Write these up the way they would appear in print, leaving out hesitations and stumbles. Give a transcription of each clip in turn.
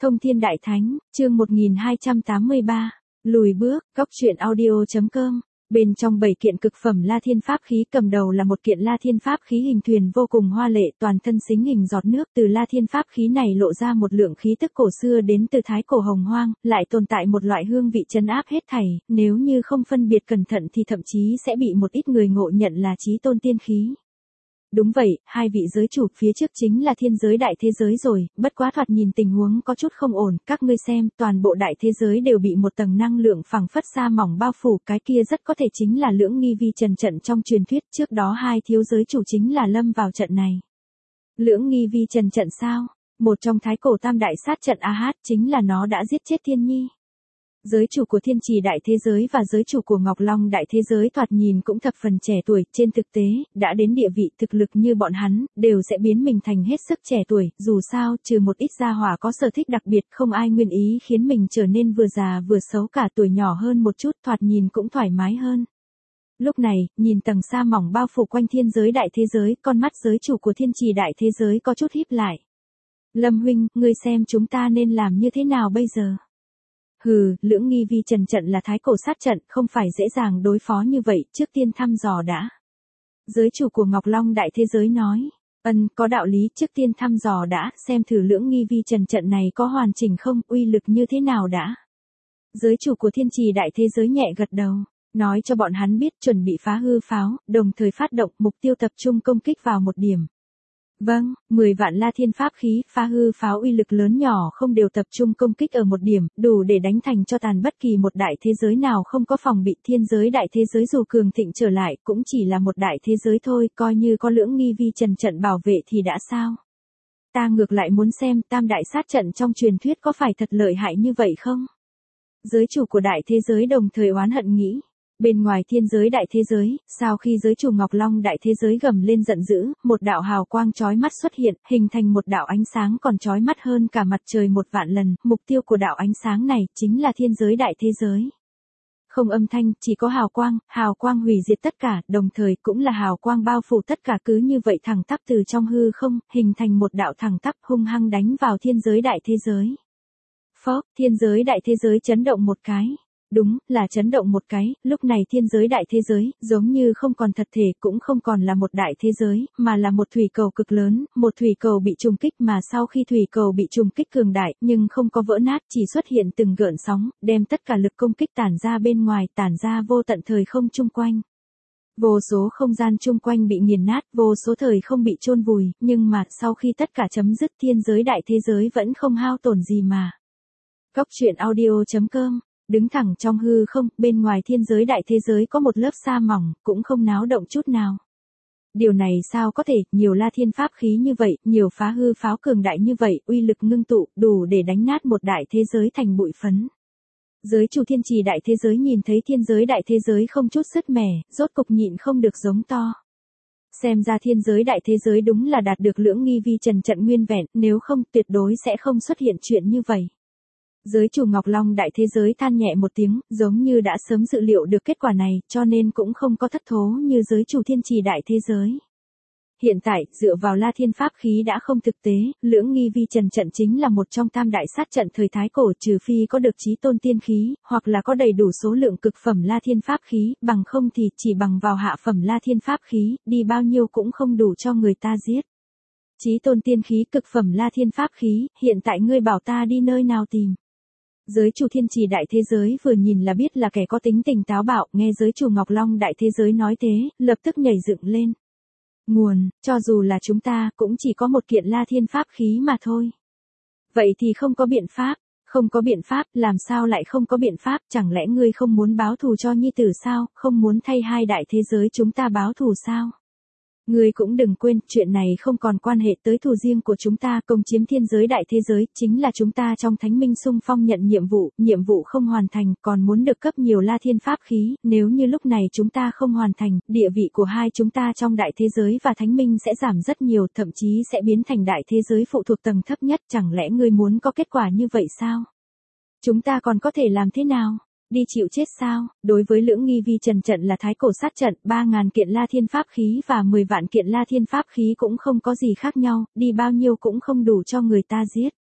Thông Thiên Đại Thánh, chương 1283, lùi bước, góc truyện audio.com. Bên trong 7 kiện cực phẩm La Thiên Pháp khí, cầm đầu là một kiện La Thiên Pháp khí hình thuyền vô cùng hoa lệ, toàn thân xính hình giọt nước. Từ La Thiên Pháp khí này lộ ra một lượng khí tức cổ xưa đến từ thái cổ hồng hoang, lại tồn tại một loại hương vị trấn áp hết thảy, nếu như không phân biệt cẩn thận thì thậm chí sẽ bị một ít người ngộ nhận là chí tôn tiên khí. Đúng vậy, hai vị giới chủ phía trước chính là thiên giới đại thế giới rồi, bất quá thoạt nhìn tình huống có chút không ổn, các ngươi xem, toàn bộ đại thế giới đều bị một tầng năng lượng phẳng phất sa mỏng bao phủ, cái kia rất có thể chính là Lưỡng Nghi Vi Trần trận trong truyền thuyết, trước đó hai thiếu giới chủ chính là lâm vào trận này. Lưỡng Nghi Vi Trần trận sao? Một trong thái cổ tam đại sát trận chính là nó đã giết chết Thiên Nhi. Giới chủ của Thiên Trì đại thế giới và giới chủ của Ngọc Long đại thế giới thoạt nhìn cũng thập phần trẻ tuổi, trên thực tế, đã đến địa vị thực lực như bọn hắn, đều sẽ biến mình thành hết sức trẻ tuổi, dù sao, trừ một ít gia hỏa có sở thích đặc biệt, không ai nguyên ý khiến mình trở nên vừa già vừa xấu, cả tuổi nhỏ hơn một chút, thoạt nhìn cũng thoải mái hơn. Lúc này, nhìn tầng sa mỏng bao phủ quanh thiên giới đại thế giới, con mắt giới chủ của Thiên Trì đại thế giới có chút híp lại. Lâm huynh, ngươi xem chúng ta nên làm như thế nào bây giờ? Hừ, Lưỡng Nghi Vi Trần trận là thái cổ sát trận, không phải dễ dàng đối phó như vậy, trước tiên thăm dò đã. Giới chủ của Ngọc Long đại thế giới nói, có đạo lý, trước tiên thăm dò đã, xem thử Lưỡng Nghi Vi Trần trận này có hoàn chỉnh không, uy lực như thế nào đã. Giới chủ của Thiên Trì đại thế giới nhẹ gật đầu, nói cho bọn hắn biết chuẩn bị phá hư pháo, đồng thời phát động mục tiêu tập trung công kích vào một điểm. Vâng, 10 vạn La Thiên Pháp khí, phá hư pháo uy lực lớn nhỏ không đều tập trung công kích ở một điểm, đủ để đánh thành cho tàn bất kỳ một đại thế giới nào không có phòng bị. Thiên giới đại thế giới dù cường thịnh trở lại, cũng chỉ là một đại thế giới thôi, coi như có Lưỡng Nghi Vi Trần trận bảo vệ thì đã sao? Ta ngược lại muốn xem tam đại sát trận trong truyền thuyết có phải thật lợi hại như vậy không? Giới chủ của đại thế giới đồng thời oán hận nghĩ. Bên ngoài thiên giới đại thế giới, sau khi giới chủ Ngọc Long đại thế giới gầm lên giận dữ, một đạo hào quang chói mắt xuất hiện, hình thành một đạo ánh sáng còn chói mắt hơn cả mặt trời 1.000.000 lần, mục tiêu của đạo ánh sáng này chính là thiên giới đại thế giới. Không âm thanh, chỉ có hào quang hủy diệt tất cả, đồng thời cũng là hào quang bao phủ tất cả, cứ như vậy thẳng tắp từ trong hư không, hình thành một đạo thẳng tắp hung hăng đánh vào thiên giới đại thế giới. Phốc, thiên giới đại thế giới chấn động một cái. Đúng, là chấn động một cái, lúc này thiên giới đại thế giới, giống như không còn thật thể, cũng không còn là một đại thế giới, mà là một thủy cầu cực lớn, một thủy cầu bị trùng kích, mà sau khi thủy cầu bị trùng kích cường đại, nhưng không có vỡ nát, chỉ xuất hiện từng gợn sóng, đem tất cả lực công kích tản ra bên ngoài, tản ra vô tận thời không chung quanh. Vô số không gian chung quanh bị nghiền nát, vô số thời không bị chôn vùi, nhưng mà sau khi tất cả chấm dứt, thiên giới đại thế giới vẫn không hao tổn gì mà. Góc truyện audio.com. Đứng thẳng trong hư không, bên ngoài thiên giới đại thế giới có một lớp sa mỏng, cũng không náo động chút nào. Điều này sao có thể, nhiều La Thiên Pháp khí như vậy, nhiều phá hư pháo cường đại như vậy, uy lực ngưng tụ, đủ để đánh nát một đại thế giới thành bụi phấn. Giới chủ Thiên Trì đại thế giới nhìn thấy thiên giới đại thế giới không chút sứt mẻ, rốt cục nhịn không được giống to. Xem ra thiên giới đại thế giới đúng là đạt được Lưỡng Nghi Vi Trần trận nguyên vẹn, nếu không tuyệt đối sẽ không xuất hiện chuyện như vậy. Giới chủ Ngọc Long đại thế giới than nhẹ một tiếng, giống như đã sớm dự liệu được kết quả này, cho nên cũng không có thất thố như giới chủ Thiên Trì đại thế giới. Hiện tại, dựa vào La Thiên Pháp khí đã không thực tế, Lưỡng Nghi Vi Trần trận chính là một trong tam đại sát trận thời thái cổ, trừ phi có được chí tôn tiên khí, hoặc là có đầy đủ số lượng cực phẩm La Thiên Pháp khí, bằng không thì chỉ bằng vào hạ phẩm La Thiên Pháp khí, đi bao nhiêu cũng không đủ cho người ta giết. Chí tôn tiên khí cực phẩm La Thiên Pháp khí, hiện tại ngươi bảo ta đi nơi nào tìm? Giới chủ Thiên Trì đại thế giới vừa nhìn là biết là kẻ có tính tình táo bạo, nghe giới chủ Ngọc Long đại thế giới nói thế, lập tức nhảy dựng lên. Nguồn, cho dù là chúng ta, cũng chỉ có một kiện La Thiên Pháp khí mà thôi. Vậy thì không có biện pháp, làm sao lại không có biện pháp, chẳng lẽ ngươi không muốn báo thù cho nhi tử sao, không muốn thay hai đại thế giới chúng ta báo thù sao? Ngươi cũng đừng quên, chuyện này không còn quan hệ tới thù riêng của chúng ta, công chiếm thiên giới đại thế giới, chính là chúng ta trong Thánh Minh xung phong nhận nhiệm vụ không hoàn thành, còn muốn được cấp nhiều La Thiên Pháp khí, nếu như lúc này chúng ta không hoàn thành, địa vị của hai chúng ta trong đại thế giới và Thánh Minh sẽ giảm rất nhiều, thậm chí sẽ biến thành đại thế giới phụ thuộc tầng thấp nhất, chẳng lẽ ngươi muốn có kết quả như vậy sao? Chúng ta còn có thể làm thế nào? Đi chịu chết sao? Đối với Lưỡng Nghi Vi Trần trận là thái cổ sát trận, 3.000 kiện La Thiên Pháp khí và 10 vạn kiện La Thiên Pháp khí cũng không có gì khác nhau, đi bao nhiêu cũng không đủ cho người ta giết.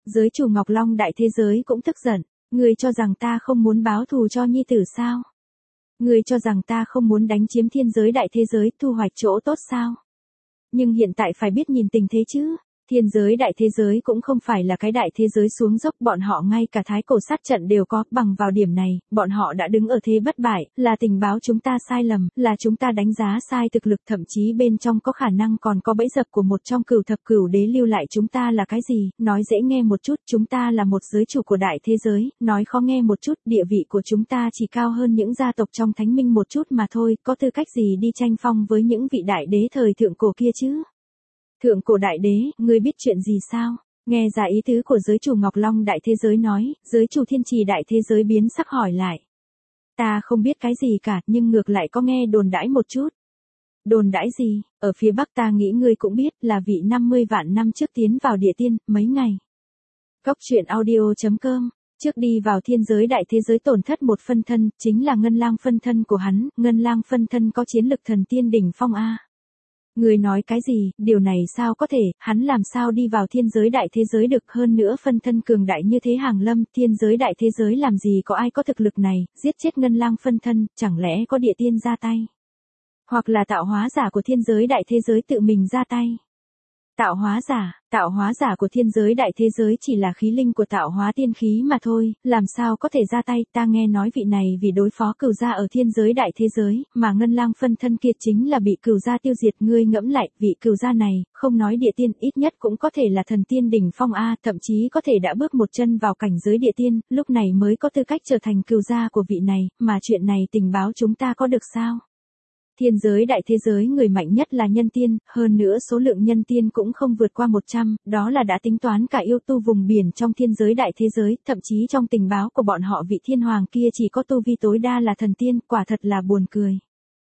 Giới chủ Ngọc Long đại thế giới cũng tức giận. Ngươi cho rằng ta không muốn báo thù cho nhi tử sao? Ngươi cho rằng ta không muốn đánh chiếm thiên giới đại thế giới, thu hoạch chỗ tốt sao? Nhưng hiện tại phải biết nhìn tình thế chứ. Thiên giới đại thế giới cũng không phải là cái đại thế giới xuống dốc, bọn họ ngay cả thái cổ sát trận đều có, bằng vào điểm này, bọn họ đã đứng ở thế bất bại, là tình báo chúng ta sai lầm, là chúng ta đánh giá sai thực lực, thậm chí bên trong có khả năng còn có bẫy dập của một trong cửu thập cửu đế lưu lại. Chúng ta là cái gì, nói dễ nghe một chút, chúng ta là một giới chủ của đại thế giới, nói khó nghe một chút, địa vị của chúng ta chỉ cao hơn những gia tộc trong thánh minh một chút mà thôi, có tư cách gì đi tranh phong với những vị đại đế thời thượng cổ kia chứ? Thượng cổ đại đế, ngươi biết chuyện gì sao? Nghe ra ý tứ của giới chủ Ngọc Long đại thế giới nói, giới chủ thiên trì đại thế giới biến sắc hỏi lại. Ta không biết cái gì cả, nhưng ngược lại có nghe đồn đãi một chút. Đồn đãi gì? Ở phía Bắc ta nghĩ ngươi cũng biết, là vị 50 vạn năm trước tiến vào địa tiên, mấy ngày. Cóc truyện audio.com. Trước đi vào thiên giới đại thế giới tổn thất một phân thân, chính là Ngân Lang phân thân của hắn, Ngân Lang phân thân có chiến lực thần tiên đỉnh phong A. Người nói cái gì, điều này sao có thể, hắn làm sao đi vào thiên giới đại thế giới được, hơn nữa phân thân cường đại như thế hàng lâm, thiên giới đại thế giới làm gì có ai có thực lực này, giết chết Ngân Lang phân thân, chẳng lẽ có địa tiên ra tay? Hoặc là tạo hóa giả của thiên giới đại thế giới tự mình ra tay? Tạo hóa giả của thiên giới đại thế giới chỉ là khí linh của tạo hóa tiên khí mà thôi, làm sao có thể ra tay, ta nghe nói vị này vì đối phó cửu gia ở thiên giới đại thế giới, mà Ngân Lang phân thân kiệt chính là bị cửu gia tiêu diệt. Ngươi ngẫm lại, vị cửu gia này, không nói địa tiên, ít nhất cũng có thể là thần tiên đỉnh phong A, thậm chí có thể đã bước một chân vào cảnh giới địa tiên, lúc này mới có tư cách trở thành cửu gia của vị này, mà chuyện này tình báo chúng ta có được sao? Thiên giới đại thế giới người mạnh nhất là nhân tiên, hơn nữa số lượng nhân tiên cũng không vượt qua 100, đó là đã tính toán cả yêu tu vùng biển trong thiên giới đại thế giới, thậm chí trong tình báo của bọn họ vị thiên hoàng kia chỉ có tu vi tối đa là thần tiên, quả thật là buồn cười.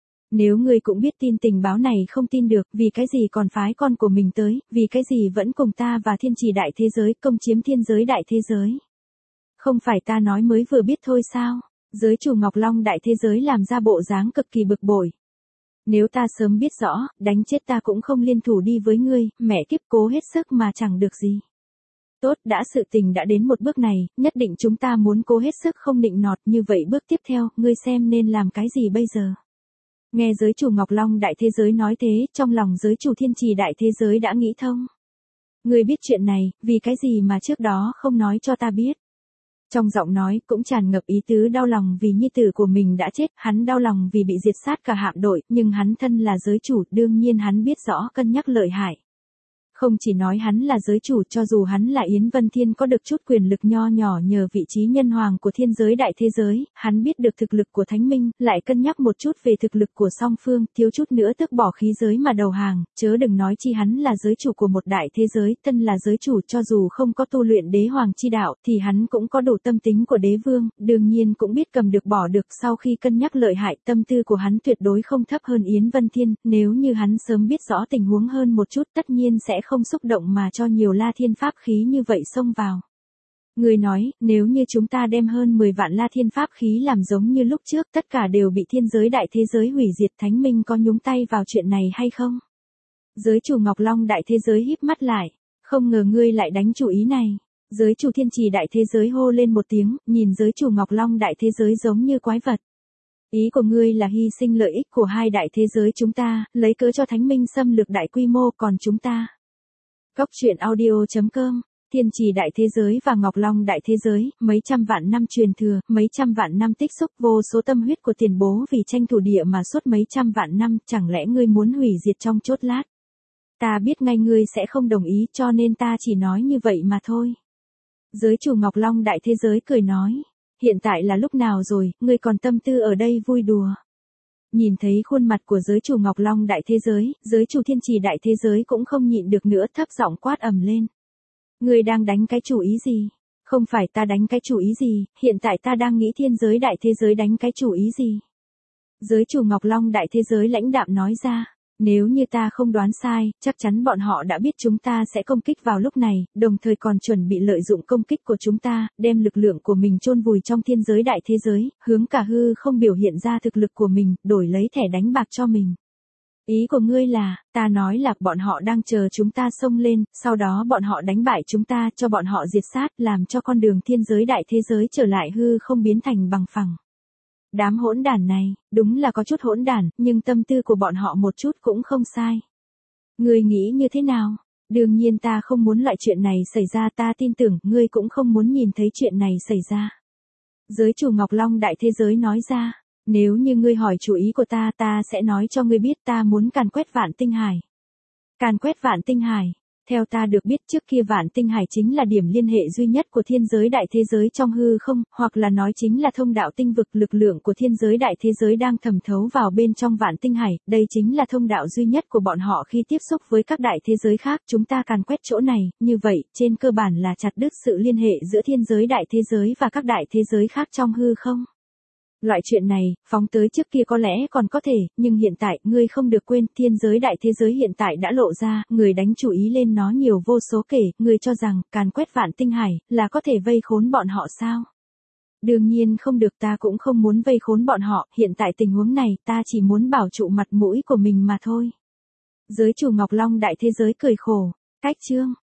Nếu ngươi cũng biết tin tình báo này không tin được, vì cái gì còn phái con của mình tới, vì cái gì vẫn cùng ta và thiên trì đại thế giới công chiếm thiên giới đại thế giới? Không phải ta nói mới vừa biết thôi sao? Giới chủ Ngọc Long đại thế giới làm ra bộ dáng cực kỳ bực bội. Nếu ta sớm biết rõ, đánh chết ta cũng không liên thủ đi với ngươi, mẹ kiếp, cố hết sức mà chẳng được gì. Tốt, đã sự tình đã đến một bước này, nhất định chúng ta muốn cố hết sức không nịnh nọt, như vậy bước tiếp theo, ngươi xem nên làm cái gì bây giờ? Nghe giới chủ Ngọc Long đại thế giới nói thế, trong lòng giới chủ thiên trì đại thế giới đã nghĩ thông. Ngươi biết chuyện này, vì cái gì mà trước đó không nói cho ta biết? Trong giọng nói cũng tràn ngập ý tứ đau lòng vì nhi tử của mình đã chết, hắn đau lòng vì bị diệt sát cả hạm đội, nhưng hắn thân là giới chủ, đương nhiên hắn biết rõ cân nhắc lợi hại. Không chỉ nói hắn là giới chủ, cho dù hắn là Yến Vân Thiên có được chút quyền lực nho nhỏ nhờ vị trí nhân hoàng của thiên giới đại thế giới, hắn biết được thực lực của Thánh Minh, lại cân nhắc một chút về thực lực của song phương, thiếu chút nữa tước bỏ khí giới mà đầu hàng, chớ đừng nói chi hắn là giới chủ của một đại thế giới, thân là giới chủ cho dù không có tu luyện đế hoàng chi đạo, thì hắn cũng có đủ tâm tính của đế vương, đương nhiên cũng biết cầm được bỏ được. Sau khi cân nhắc lợi hại, tâm tư của hắn tuyệt đối không thấp hơn Yến Vân Thiên, nếu như hắn sớm biết rõ tình huống hơn một chút tất nhiên sẽ không xúc động mà cho nhiều la thiên pháp khí như vậy xông vào. Người nói, nếu như chúng ta đem hơn 10 vạn la thiên pháp khí làm giống như lúc trước, tất cả đều bị thiên giới đại thế giới hủy diệt, Thánh Minh có nhúng tay vào chuyện này hay không? Giới chủ Ngọc Long đại thế giới híp mắt lại, không ngờ ngươi lại đánh chủ ý này. Giới chủ thiên trì đại thế giới hô lên một tiếng, nhìn giới chủ Ngọc Long đại thế giới giống như quái vật. Ý của ngươi là hy sinh lợi ích của hai đại thế giới chúng ta, lấy cớ cho Thánh Minh xâm lược đại quy mô, còn chúng ta. Cóc truyện audio.com. Thiên trì đại thế giới và Ngọc Long đại thế giới, mấy trăm vạn năm truyền thừa, mấy trăm vạn năm tích xúc, vô số tâm huyết của tiền bố vì tranh thủ địa mà suốt mấy trăm vạn năm, chẳng lẽ ngươi muốn hủy diệt trong chốt lát? Ta biết ngay ngươi sẽ không đồng ý, cho nên ta chỉ nói như vậy mà thôi. Giới chủ Ngọc Long đại thế giới cười nói, hiện tại là lúc nào rồi, ngươi còn tâm tư ở đây vui đùa. Nhìn thấy khuôn mặt của giới chủ Ngọc Long đại thế giới chủ thiên trì đại thế giới cũng không nhịn được nữa, thấp giọng quát ầm lên. Ngươi đang đánh cái chủ ý gì? Không phải ta đánh cái chủ ý gì, hiện tại ta đang nghĩ thiên giới đại thế giới đánh cái chủ ý gì? Giới chủ Ngọc Long đại thế giới lãnh đạm nói ra. Nếu như ta không đoán sai, chắc chắn bọn họ đã biết chúng ta sẽ công kích vào lúc này, đồng thời còn chuẩn bị lợi dụng công kích của chúng ta, đem lực lượng của mình chôn vùi trong thiên giới đại thế giới, hướng cả hư không biểu hiện ra thực lực của mình, đổi lấy thẻ đánh bạc cho mình. Ý của ngươi là, ta nói là bọn họ đang chờ chúng ta xông lên, sau đó bọn họ đánh bại chúng ta cho bọn họ diệt sát, làm cho con đường thiên giới đại thế giới trở lại hư không biến thành bằng phẳng. Đám hỗn đản này, đúng là có chút hỗn đản, nhưng tâm tư của bọn họ một chút cũng không sai. Ngươi nghĩ như thế nào? Đương nhiên ta không muốn loại chuyện này xảy ra, ta tin tưởng ngươi cũng không muốn nhìn thấy chuyện này xảy ra. Giới chủ Ngọc Long đại thế giới nói ra, nếu như ngươi hỏi chủ ý của ta, ta sẽ nói cho ngươi biết, ta muốn càn quét Vạn Tinh Hải. Càn quét Vạn Tinh Hải, theo ta được biết trước kia Vạn Tinh Hải chính là điểm liên hệ duy nhất của thiên giới đại thế giới trong hư không, hoặc là nói chính là thông đạo tinh vực, lực lượng của thiên giới đại thế giới đang thẩm thấu vào bên trong Vạn Tinh Hải, đây chính là thông đạo duy nhất của bọn họ khi tiếp xúc với các đại thế giới khác, chúng ta càn quét chỗ này, như vậy, trên cơ bản là chặt đứt sự liên hệ giữa thiên giới đại thế giới và các đại thế giới khác trong hư không. Loại chuyện này, phóng tới trước kia có lẽ còn có thể, nhưng hiện tại, ngươi không được quên, thiên giới đại thế giới hiện tại đã lộ ra, người đánh chủ ý lên nó nhiều vô số kể, ngươi cho rằng, càn quét Vạn Tinh Hải, là có thể vây khốn bọn họ sao? Đương nhiên không được, ta cũng không muốn vây khốn bọn họ, hiện tại tình huống này, ta chỉ muốn bảo trụ mặt mũi của mình mà thôi. Giới chủ Ngọc Long đại thế giới cười khổ, cách chương.